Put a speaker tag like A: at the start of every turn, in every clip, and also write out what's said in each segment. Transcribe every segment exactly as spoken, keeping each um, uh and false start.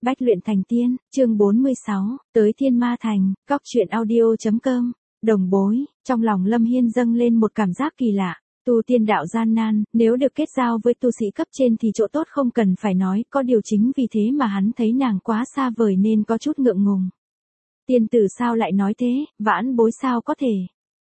A: Bách luyện thành tiên, chương bốn mươi sáu, tới Thiên Ma Thành, góc truyện audio.com, đồng bối, trong lòng Lâm Hiên dâng lên một cảm giác kỳ lạ. Tu tiên đạo gian nan, nếu được kết giao với tu sĩ cấp trên thì chỗ tốt không cần phải nói, có điều chính vì thế mà hắn thấy nàng quá xa vời nên có chút ngượng ngùng. Tiên tử sao lại nói thế, vãn bối sao có thể.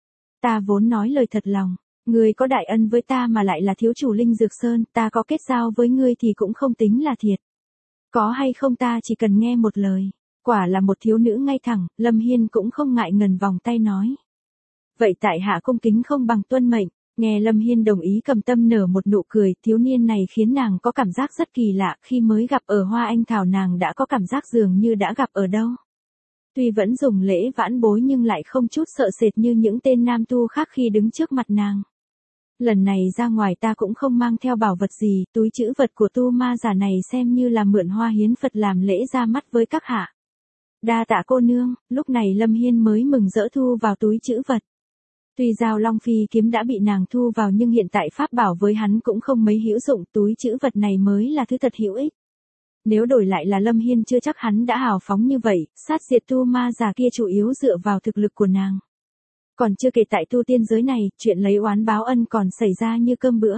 A: Ta vốn nói lời thật lòng, ngươi có đại ân với ta mà lại là thiếu chủ Linh Dược Sơn, ta có kết giao với ngươi thì cũng không tính là thiệt. Có hay không ta chỉ cần nghe một lời. Quả là một thiếu nữ ngay thẳng, Lâm Hiên cũng không ngại ngần vòng tay nói. Vậy tại hạ cung kính không bằng tuân mệnh. Nghe Lâm Hiên đồng ý cầm tâm nở một nụ cười, thiếu niên này khiến nàng có cảm giác rất kỳ lạ, khi mới gặp ở Hoa Anh Thảo nàng đã có cảm giác dường như đã gặp ở đâu. Tuy vẫn dùng lễ vãn bối nhưng lại không chút sợ sệt như những tên nam tu khác khi đứng trước mặt nàng. Lần này ra ngoài ta cũng không mang theo bảo vật gì, túi trữ vật của tu ma giả này xem như là mượn hoa hiến Phật làm lễ ra mắt với các hạ. Đa tạ cô nương, lúc này Lâm Hiên mới mừng rỡ thu vào túi trữ vật. Tuy Giao Long Phi kiếm đã bị nàng thu vào nhưng hiện tại pháp bảo với hắn cũng không mấy hữu dụng, túi trữ vật này mới là thứ thật hữu ích. Nếu đổi lại là Lâm Hiên chưa chắc hắn đã hào phóng như vậy, sát diệt tu ma giả kia chủ yếu dựa vào thực lực của nàng. Còn chưa kể tại tu tiên giới này, chuyện lấy oán báo ân còn xảy ra như cơm bữa.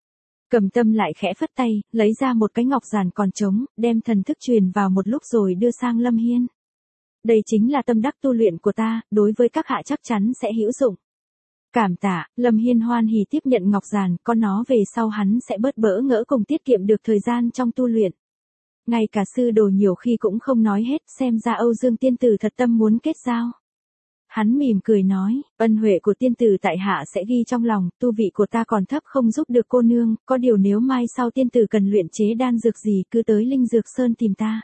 A: Cầm tâm lại khẽ phất tay, lấy ra một cái ngọc giản còn trống, đem thần thức truyền vào một lúc rồi đưa sang Lâm Hiên. Đây chính là tâm đắc tu luyện của ta, đối với các hạ chắc chắn sẽ hữu dụng. Cảm tạ, Lâm Hiên hoan hỉ tiếp nhận ngọc giản, có nó về sau hắn sẽ bớt bỡ ngỡ cùng tiết kiệm được thời gian trong tu luyện. Ngay cả sư đồ nhiều khi cũng không nói hết, xem ra Âu Dương tiên tử thật tâm muốn kết giao. Hắn mỉm cười nói, ân huệ của tiên tử tại hạ sẽ ghi trong lòng, tu vị của ta còn thấp không giúp được cô nương, có điều nếu mai sau tiên tử cần luyện chế đan dược gì cứ tới Linh Dược Sơn tìm ta.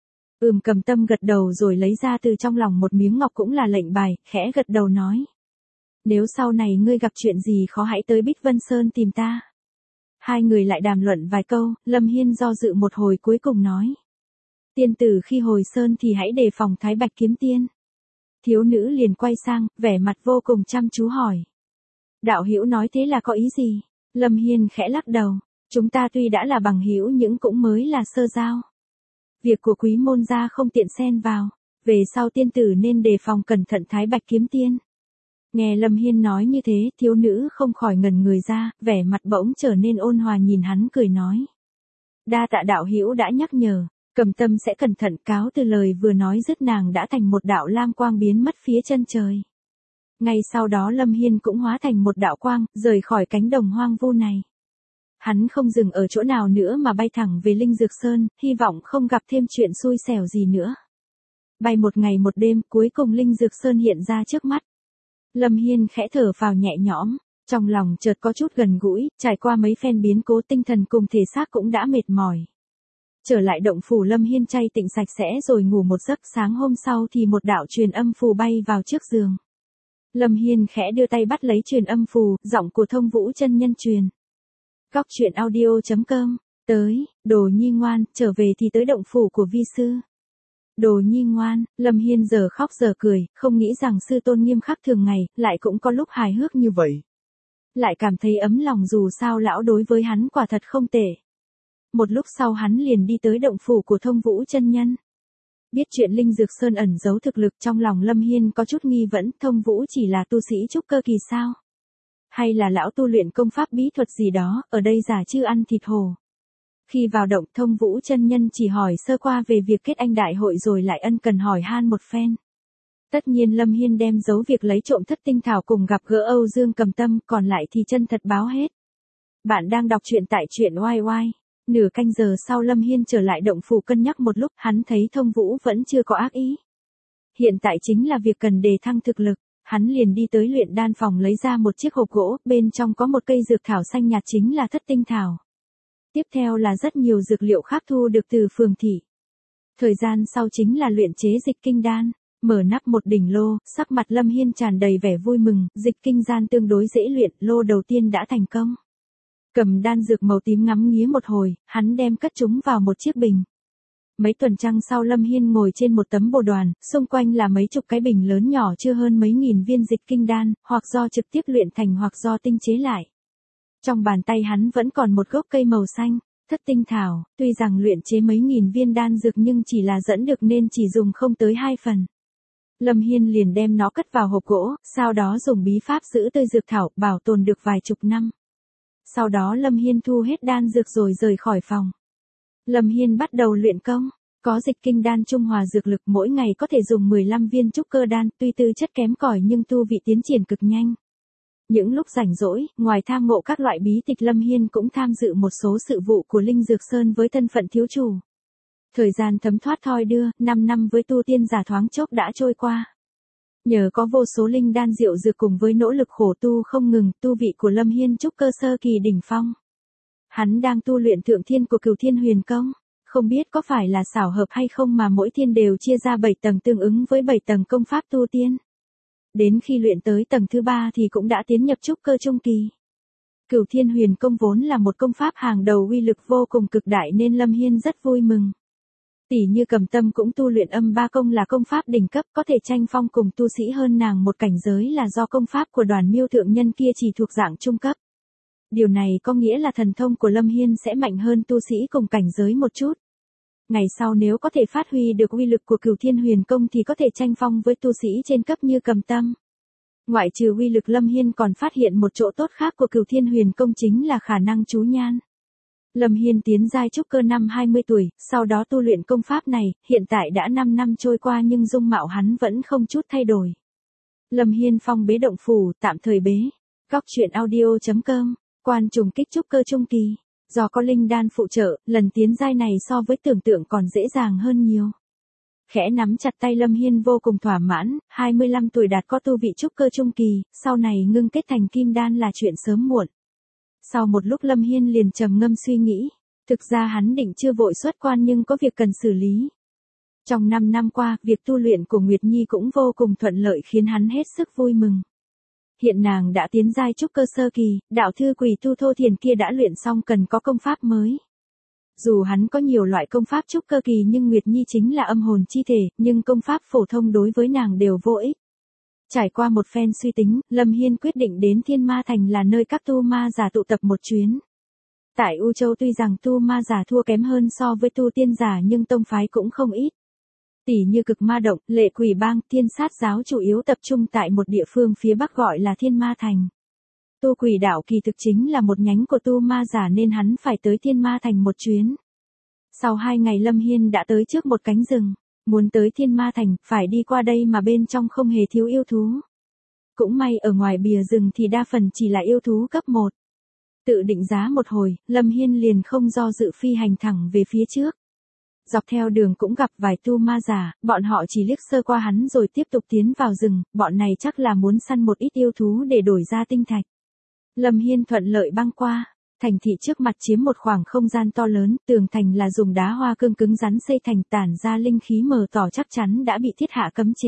A: Ừm cầm tâm gật đầu rồi lấy ra từ trong lòng một miếng ngọc cũng là lệnh bài, khẽ gật đầu nói. Nếu sau này ngươi gặp chuyện gì khó hãy tới Bích Vân Sơn tìm ta. Hai người lại đàm luận vài câu, Lâm Hiên do dự một hồi cuối cùng nói. Tiên tử khi hồi Sơn thì hãy đề phòng Thái Bạch kiếm tiên. Thiếu nữ liền quay sang, vẻ mặt vô cùng chăm chú hỏi. Đạo hữu nói thế là có ý gì? Lâm Hiên khẽ lắc đầu, chúng ta tuy đã là bằng hữu nhưng cũng mới là sơ giao. Việc của quý môn gia không tiện xen vào, về sau tiên tử nên đề phòng cẩn thận Thái Bạch kiếm tiên. Nghe Lâm Hiên nói như thế, thiếu nữ không khỏi ngẩn người ra, vẻ mặt bỗng trở nên ôn hòa nhìn hắn cười nói. Đa tạ đạo hữu đã nhắc nhở. Cầm tâm sẽ cẩn thận cáo từ lời vừa nói dứt nàng đã thành một đạo lam quang biến mất phía chân trời. Ngay sau đó Lâm Hiên cũng hóa thành một đạo quang, rời khỏi cánh đồng hoang vu này. Hắn không dừng ở chỗ nào nữa mà bay thẳng về Linh Dược Sơn, hy vọng không gặp thêm chuyện xui xẻo gì nữa. Bay một ngày một đêm, cuối cùng Linh Dược Sơn hiện ra trước mắt. Lâm Hiên khẽ thở phào nhẹ nhõm, trong lòng chợt có chút gần gũi, trải qua mấy phen biến cố tinh thần cùng thể xác cũng đã mệt mỏi. Trở lại động phủ Lâm Hiên chay tịnh sạch sẽ rồi ngủ một giấc, sáng hôm sau thì một đạo truyền âm phù bay vào trước giường. Lâm Hiên khẽ đưa tay bắt lấy truyền âm phù, giọng của Thông Vũ chân nhân truyền. Góc truyện audio.com, tới, Đồ Nhi ngoan, trở về thì tới động phủ của vi sư. Đồ Nhi ngoan, Lâm Hiên giờ khóc giờ cười, không nghĩ rằng sư tôn nghiêm khắc thường ngày, lại cũng có lúc hài hước như vậy. Lại cảm thấy ấm lòng dù sao lão đối với hắn quả thật không tệ. Một lúc sau hắn liền đi tới động phủ của Thông Vũ chân nhân. Biết chuyện Linh Dược Sơn ẩn giấu thực lực, trong lòng Lâm Hiên có chút nghi vấn, Thông Vũ chỉ là tu sĩ trúc cơ kỳ sao? Hay là lão tu luyện công pháp bí thuật gì đó, ở đây giả chư ăn thịt hổ. Khi vào động, Thông Vũ chân nhân chỉ hỏi sơ qua về việc kết anh đại hội rồi lại ân cần hỏi han một phen. Tất nhiên Lâm Hiên đem giấu việc lấy trộm thất tinh thảo cùng gặp gỡ Âu Dương Cầm Tâm, còn lại thì chân thật báo hết. Bạn đang đọc truyện tại truyện oai oai. Nửa canh giờ sau Lâm Hiên trở lại động phủ cân nhắc một lúc, hắn thấy Thông Vũ vẫn chưa có ác ý. Hiện tại chính là việc cần đề thăng thực lực, hắn liền đi tới luyện đan phòng lấy ra một chiếc hộp gỗ, bên trong có một cây dược thảo xanh nhạt chính là thất tinh thảo. Tiếp theo là rất nhiều dược liệu khác thu được từ phường thị. Thời gian sau chính là luyện chế dịch kinh đan, mở nắp một đỉnh lô, sắc mặt Lâm Hiên tràn đầy vẻ vui mừng, dịch kinh đan tương đối dễ luyện, lô đầu tiên đã thành công. Cầm đan dược màu tím ngắm nghía một hồi, hắn đem cất chúng vào một chiếc bình. Mấy tuần trăng sau Lâm Hiên ngồi trên một tấm bồ đoàn, xung quanh là mấy chục cái bình lớn nhỏ chưa hơn mấy nghìn viên dịch kinh đan, hoặc do trực tiếp luyện thành hoặc do tinh chế lại. Trong bàn tay hắn vẫn còn một gốc cây màu xanh, Thất tinh thảo, tuy rằng luyện chế mấy nghìn viên đan dược nhưng chỉ là dẫn được nên chỉ dùng không tới hai phần. Lâm Hiên liền đem nó cất vào hộp gỗ, sau đó dùng bí pháp giữ tươi dược thảo, bảo tồn được vài chục năm. Sau đó Lâm Hiên thu hết đan dược rồi rời khỏi phòng. Lâm Hiên bắt đầu luyện công, có dịch kinh đan trung hòa dược lực, mỗi ngày có thể dùng mười lăm viên trúc cơ đan, tuy tư chất kém cỏi nhưng tu vị tiến triển cực nhanh. Những lúc rảnh rỗi, ngoài tham ngộ các loại bí tịch, Lâm Hiên cũng tham dự một số sự vụ của Linh Dược Sơn với thân phận thiếu chủ. Thời gian thấm thoát thoi đưa, năm năm với tu tiên giả thoáng chốc đã trôi qua. Nhờ có vô số linh đan diệu dược cùng với nỗ lực khổ tu không ngừng, tu vị của Lâm Hiên trúc cơ sơ kỳ đỉnh phong. Hắn đang tu luyện thượng thiên của Cửu Thiên Huyền Công, không biết có phải là xảo hợp hay không mà mỗi thiên đều chia ra bảy tầng tương ứng với bảy tầng công pháp tu tiên. Đến khi luyện tới tầng thứ ba thì cũng đã tiến nhập trúc cơ trung kỳ. Cửu Thiên Huyền Công vốn là một công pháp hàng đầu uy lực vô cùng cực đại nên Lâm Hiên rất vui mừng. Tỷ như Cầm Tâm cũng tu luyện âm ba công là công pháp đỉnh cấp, có thể tranh phong cùng tu sĩ hơn nàng một cảnh giới là do công pháp của Đoàn Miêu thượng nhân kia chỉ thuộc dạng trung cấp. Điều này có nghĩa là thần thông của Lâm Hiên sẽ mạnh hơn tu sĩ cùng cảnh giới một chút. Ngày sau nếu có thể phát huy được uy lực của Cửu Thiên Huyền Công thì có thể tranh phong với tu sĩ trên cấp như Cầm Tâm. Ngoại trừ uy lực, Lâm Hiên còn phát hiện một chỗ tốt khác của Cửu Thiên Huyền Công chính là khả năng chú nhan. Lâm Hiên tiến giai trúc cơ năm hai mươi tuổi, sau đó tu luyện công pháp này, hiện tại đã năm năm trôi qua nhưng dung mạo hắn vẫn không chút thay đổi. Lâm Hiên phong bế động phủ, tạm thời bế. Góc truyện audio chấm com, quan trùng kích trúc cơ trung kỳ. Do có linh đan phụ trợ, lần tiến giai này so với tưởng tượng còn dễ dàng hơn nhiều. Khẽ nắm chặt tay, Lâm Hiên vô cùng thỏa mãn, hai mươi lăm tuổi đạt có tu vị trúc cơ trung kỳ, sau này ngưng kết thành kim đan là chuyện sớm muộn. Sau một lúc Lâm Hiên liền trầm ngâm suy nghĩ, thực ra hắn định chưa vội xuất quan nhưng có việc cần xử lý. Trong năm năm qua, việc tu luyện của Nguyệt Nhi cũng vô cùng thuận lợi khiến hắn hết sức vui mừng. Hiện nàng đã tiến giai trúc cơ sơ kỳ, đạo thư Quỳ Tu Thô Thiền kia đã luyện xong, cần có công pháp mới. Dù hắn có nhiều loại công pháp trúc cơ kỳ nhưng Nguyệt Nhi chính là âm hồn chi thể, nhưng công pháp phổ thông đối với nàng đều vô ích. Trải qua một phen suy tính, Lâm Hiên quyết định đến Thiên Ma Thành là nơi các tu ma giả tụ tập một chuyến. Tại U Châu tuy rằng tu ma giả thua kém hơn so với tu tiên giả nhưng tông phái cũng không ít. Tỷ như Cực Ma Động, Lệ Quỷ Bang, Thiên Sát Giáo chủ yếu tập trung tại một địa phương phía bắc gọi là Thiên Ma Thành. Tu Quỷ đạo kỳ thực chính là một nhánh của tu ma giả nên hắn phải tới Thiên Ma Thành một chuyến. Sau hai ngày Lâm Hiên đã tới trước một cánh rừng. Muốn tới Thiên Ma Thành, phải đi qua đây mà bên trong không hề thiếu yêu thú. Cũng may ở ngoài bìa rừng thì đa phần chỉ là yêu thú cấp một. Tự định giá một hồi, Lâm Hiên liền không do dự phi hành thẳng về phía trước. Dọc theo đường cũng gặp vài tu ma giả, bọn họ chỉ liếc sơ qua hắn rồi tiếp tục tiến vào rừng, bọn này chắc là muốn săn một ít yêu thú để đổi ra tinh thạch. Lâm Hiên thuận lợi băng qua. Thành thị trước mặt chiếm một khoảng không gian to lớn, tường thành là dùng đá hoa cương cứng rắn xây thành, tản ra linh khí mờ tỏ chắc chắn đã bị thiết hạ cấm chế.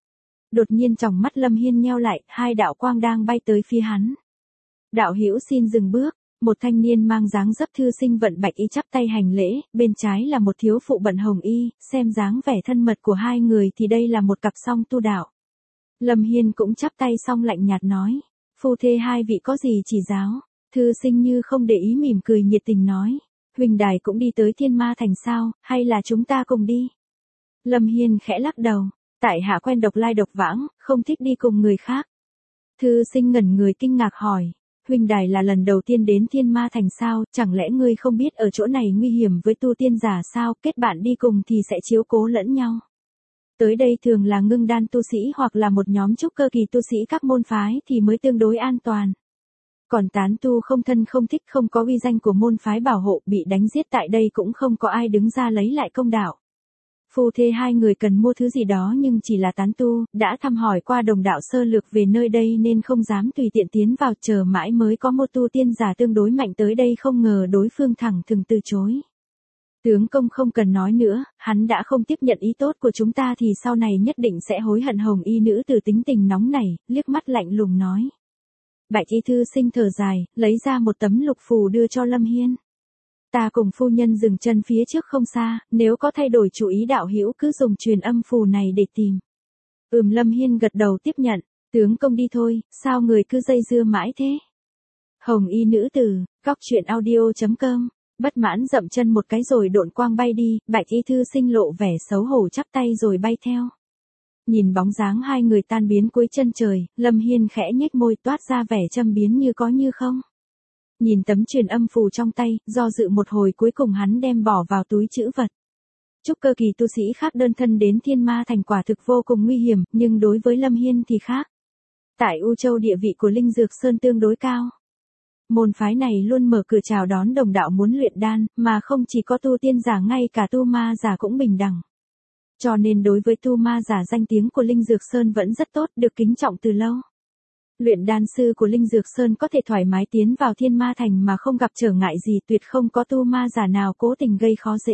A: Đột nhiên tròng mắt Lâm Hiên nheo lại, hai đạo quang đang bay tới phía hắn. Đạo hữu xin dừng bước, một thanh niên mang dáng dấp thư sinh vận bạch y chắp tay hành lễ, bên trái là một thiếu phụ bận hồng y, xem dáng vẻ thân mật của hai người thì đây là một cặp song tu đạo. Lâm Hiên cũng chắp tay xong lạnh nhạt nói, phu thê hai vị có gì chỉ giáo. Thư sinh như không để ý mỉm cười nhiệt tình nói, huỳnh đài cũng đi tới Thiên Ma Thành sao, hay là chúng ta cùng đi? Lâm Hiên khẽ lắc đầu, tại hạ quen độc lai độc vãng, không thích đi cùng người khác. Thư sinh ngẩn người kinh ngạc hỏi, huỳnh đài là lần đầu tiên đến Thiên Ma Thành sao, chẳng lẽ ngươi không biết ở chỗ này nguy hiểm với tu tiên giả sao, kết bạn đi cùng thì sẽ chiếu cố lẫn nhau. Tới đây thường là ngưng đan tu sĩ hoặc là một nhóm trúc cơ kỳ tu sĩ các môn phái thì mới tương đối an toàn. Còn tán tu không thân không thích, không có uy danh của môn phái bảo hộ, bị đánh giết tại đây cũng không có ai đứng ra lấy lại công đạo. Phu thê hai người cần mua thứ gì đó nhưng chỉ là tán tu, đã thăm hỏi qua đồng đạo sơ lược về nơi đây nên không dám tùy tiện tiến vào, chờ mãi mới có một tu tiên giả tương đối mạnh tới đây, không ngờ đối phương thẳng thừng từ chối. Tướng công không cần nói nữa, hắn đã không tiếp nhận ý tốt của chúng ta thì sau này nhất định sẽ hối hận. Hồng y nữ từ tính tình nóng nảy, liếc mắt lạnh lùng nói. Bạch y thư sinh thở dài, lấy ra một tấm lục phù đưa cho Lâm Hiên. Ta cùng phu nhân dừng chân phía trước không xa, nếu có thay đổi chủ ý đạo hữu cứ dùng truyền âm phù này để tìm. Ừm, Lâm Hiên gật đầu tiếp nhận, tướng công đi thôi, sao người cứ dây dưa mãi thế? Hồng y nữ tử, góc truyện audio chấm com Bất mãn dậm chân một cái rồi độn quang bay đi, Bạch y thư sinh lộ vẻ xấu hổ chắp tay rồi bay theo. Nhìn bóng dáng hai người tan biến cuối chân trời, Lâm Hiên khẽ nhếch môi toát ra vẻ châm biếm như có như không. Nhìn tấm truyền âm phù trong tay, do dự một hồi cuối cùng hắn đem bỏ vào túi trữ vật. Trúc cơ kỳ tu sĩ khác đơn thân đến Thiên Ma Thành quả thực vô cùng nguy hiểm, nhưng đối với Lâm Hiên thì khác. Tại U Châu địa vị của Linh Dược Sơn tương đối cao. Môn phái này luôn mở cửa chào đón đồng đạo muốn luyện đan, mà không chỉ có tu tiên giả, ngay cả tu ma giả cũng bình đẳng. Cho nên đối với tu ma giả danh tiếng của Linh Dược Sơn vẫn rất tốt, được kính trọng từ lâu. Luyện đan sư của Linh Dược Sơn có thể thoải mái tiến vào Thiên Ma Thành mà không gặp trở ngại gì, tuyệt không có tu ma giả nào cố tình gây khó dễ.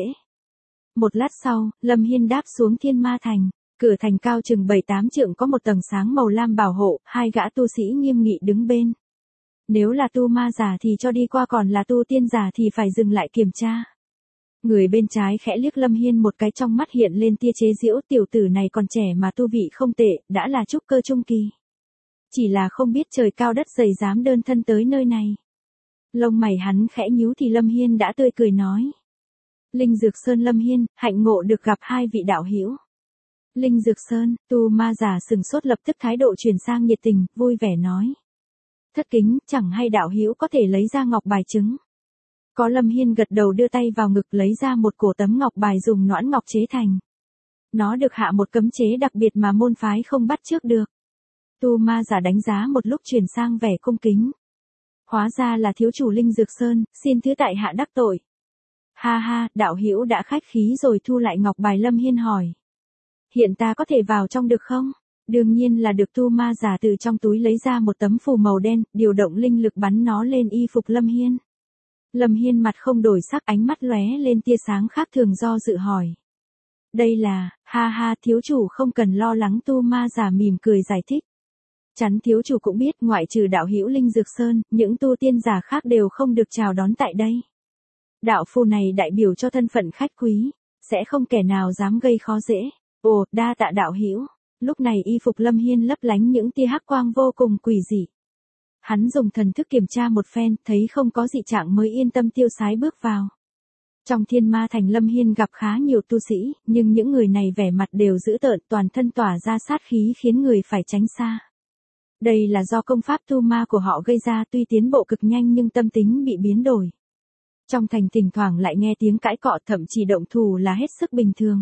A: Một lát sau, Lâm Hiên đáp xuống Thiên Ma Thành. Cửa thành cao chừng bảy tám trượng có một tầng sáng màu lam bảo hộ, hai gã tu sĩ nghiêm nghị đứng bên. Nếu là tu ma giả thì cho đi qua, còn là tu tiên giả thì phải dừng lại kiểm tra. Người bên trái khẽ liếc Lâm Hiên một cái, trong mắt hiện lên tia chế giễu, tiểu tử này còn trẻ mà tu vị không tệ, đã là trúc cơ trung kỳ. Chỉ là không biết trời cao đất dày dám đơn thân tới nơi này. Lông mày hắn khẽ nhíu thì Lâm Hiên đã tươi cười nói. Linh Dược Sơn Lâm Hiên, hạnh ngộ được gặp hai vị đạo hữu. Linh Dược Sơn, tu ma giả sừng sốt, lập tức thái độ chuyển sang nhiệt tình, vui vẻ nói. Thất kính, chẳng hay đạo hữu có thể lấy ra ngọc bài chứng. Có. Lâm Hiên gật đầu đưa tay vào ngực lấy ra một cổ tấm ngọc bài dùng nõn ngọc chế thành. Nó được hạ một cấm chế đặc biệt mà môn phái không bắt chước được. Tu ma giả đánh giá một lúc chuyển sang vẻ cung kính. Hóa ra là thiếu chủ Linh Dược Sơn, xin thứ tại hạ đắc tội. Ha ha, đạo hữu đã khách khí rồi thu lại ngọc bài. Lâm Hiên hỏi. Hiện ta có thể vào trong được không? Đương nhiên là được. Tu ma giả từ trong túi lấy ra một tấm phù màu đen, điều động linh lực bắn nó lên y phục Lâm Hiên. Lâm Hiên mặt không đổi sắc, ánh mắt lóe lên tia sáng khác thường, do dự hỏi. Đây là, ha ha, thiếu chủ không cần lo lắng. Tu ma giả mỉm cười giải thích. Chắn thiếu chủ cũng biết, ngoại trừ đạo hữu Linh Dược Sơn, những tu tiên giả khác đều không được chào đón tại đây. Đạo phù này đại biểu cho thân phận khách quý, sẽ không kẻ nào dám gây khó dễ. Ồ, đa tạ đạo hữu. Lúc này y phục Lâm Hiên lấp lánh những tia hắc quang vô cùng quỷ dị. Hắn dùng thần thức kiểm tra một phen, thấy không có dị trạng mới yên tâm tiêu sái bước vào. Trong Thiên Ma Thành Lâm Hiên gặp khá nhiều tu sĩ, nhưng những người này vẻ mặt đều dữ tợn, toàn thân tỏa ra sát khí khiến người phải tránh xa. Đây là do công pháp tu ma của họ gây ra, tuy tiến bộ cực nhanh nhưng tâm tính bị biến đổi. Trong thành thỉnh thoảng lại nghe tiếng cãi cọ, thậm chí động thủ là hết sức bình thường.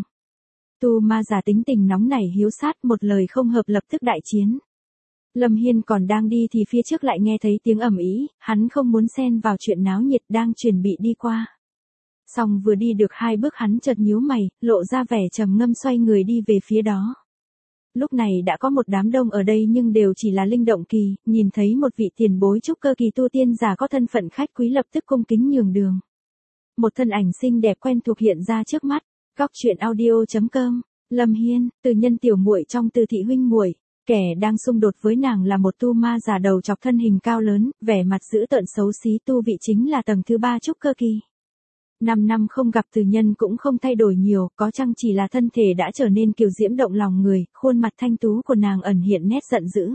A: Tu ma giả tính tình nóng nảy hiếu sát, một lời không hợp lập tức đại chiến. Lâm Hiên còn đang đi thì phía trước lại nghe thấy tiếng ầm ĩ, hắn không muốn xen vào chuyện náo nhiệt, đang chuẩn bị đi qua. Xong vừa đi được hai bước hắn chợt nhíu mày, lộ ra vẻ trầm ngâm, xoay người đi về phía đó. Lúc này đã có một đám đông ở đây nhưng đều chỉ là linh động kỳ, nhìn thấy một vị tiền bối trúc cơ kỳ tu tiên giả có thân phận khách quý lập tức cung kính nhường đường. Một thân ảnh xinh đẹp quen thuộc hiện ra trước mắt. Góc truyện audio chấm com. Lâm Hiên, từ nhân tiểu muội trong Từ thị huynh muội. Kẻ đang xung đột với nàng là một tu ma giả đầu chọc, thân hình cao lớn, vẻ mặt dữ tợn xấu xí, tu vị chính là tầng thứ ba trúc cơ kỳ. Năm năm không gặp, từ nhân cũng không thay đổi nhiều, có chăng chỉ là thân thể đã trở nên kiều diễm động lòng người, khuôn mặt thanh tú của nàng ẩn hiện nét giận dữ.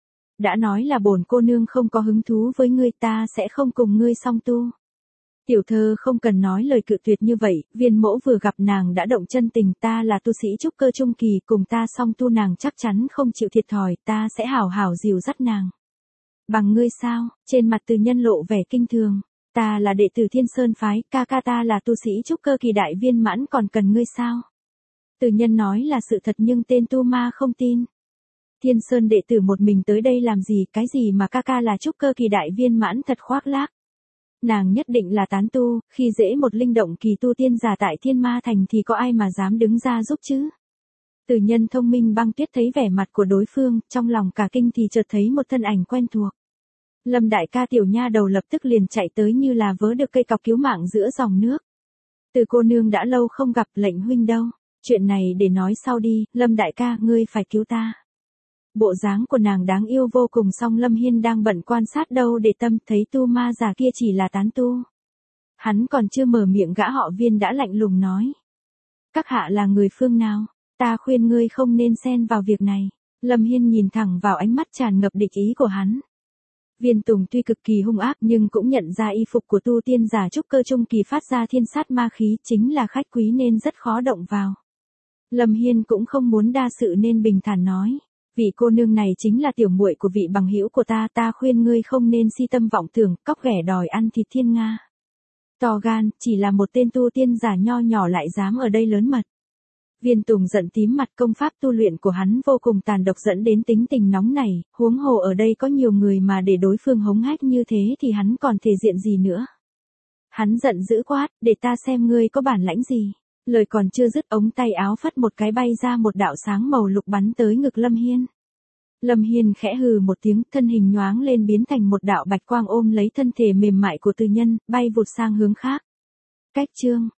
A: Đã nói là bổn cô nương không có hứng thú với ngươi, ta sẽ không cùng ngươi song tu. Tiểu thơ không cần nói lời cự tuyệt như vậy, Viên mẫu vừa gặp nàng đã động chân tình, ta là tu sĩ trúc cơ trung kỳ, cùng ta song tu nàng chắc chắn không chịu thiệt thòi, ta sẽ hảo hảo dìu dắt nàng. Bằng ngươi sao? Trên mặt từ nhân lộ vẻ kinh thường. Ta là đệ tử Thiên Sơn phái, ca ca ta là tu sĩ trúc cơ kỳ đại viên mãn, còn cần ngươi sao? Từ nhân nói là sự thật nhưng tên tu ma không tin. Thiên Sơn đệ tử một mình tới đây làm gì, cái gì mà ca ca là trúc cơ kỳ đại viên mãn, thật khoác lác. Nàng nhất định là tán tu, khi dễ một linh động kỳ tu tiên giả tại Thiên Ma Thành thì có ai mà dám đứng ra giúp chứ? Từ nhân thông minh băng tuyết thấy vẻ mặt của đối phương, trong lòng cả kinh thì chợt thấy một thân ảnh quen thuộc. Lâm đại ca, tiểu nha đầu lập tức liền chạy tới như là vớ được cây cọc cứu mạng giữa dòng nước. Từ cô nương đã lâu không gặp, lệnh huynh đâu? Chuyện này để nói sau đi, Lâm đại ca, ngươi phải cứu ta. Bộ dáng của nàng đáng yêu vô cùng, song Lâm Hiên đang bận quan sát đâu để tâm, thấy tu ma giả kia chỉ là tán tu. Hắn còn chưa mở miệng gã họ Viên đã lạnh lùng nói. Các hạ là người phương nào? Ta khuyên ngươi không nên xen vào việc này. Lâm Hiên nhìn thẳng vào ánh mắt tràn ngập địch ý của hắn. Viên Tùng tuy cực kỳ hung ác nhưng cũng nhận ra y phục của tu tiên giả trúc cơ trung kỳ phát ra thiên sát ma khí chính là khách quý nên rất khó động vào. Lâm Hiên cũng không muốn đa sự nên bình thản nói. Vị cô nương này chính là tiểu muội của vị bằng hữu của ta, ta khuyên ngươi không nên si tâm vọng tưởng, cóc ghẻ đòi ăn thịt thiên nga. To gan, chỉ là một tên tu tiên giả nho nhỏ lại dám ở đây lớn mật. Viên Tùng giận tím mặt, công pháp tu luyện của hắn vô cùng tàn độc dẫn đến tính tình nóng này, huống hồ ở đây có nhiều người mà để đối phương hống hách như thế thì hắn còn thể diện gì nữa. Hắn giận dữ quát, để ta xem ngươi có bản lãnh gì. Lời còn chưa dứt ống tay áo phất một cái bay ra một đạo sáng màu lục bắn tới ngực Lâm Hiên. Lâm Hiên khẽ hừ một tiếng, thân hình nhoáng lên biến thành một đạo bạch quang ôm lấy thân thể mềm mại của Từ Nhân, bay vụt sang hướng khác. Cách chương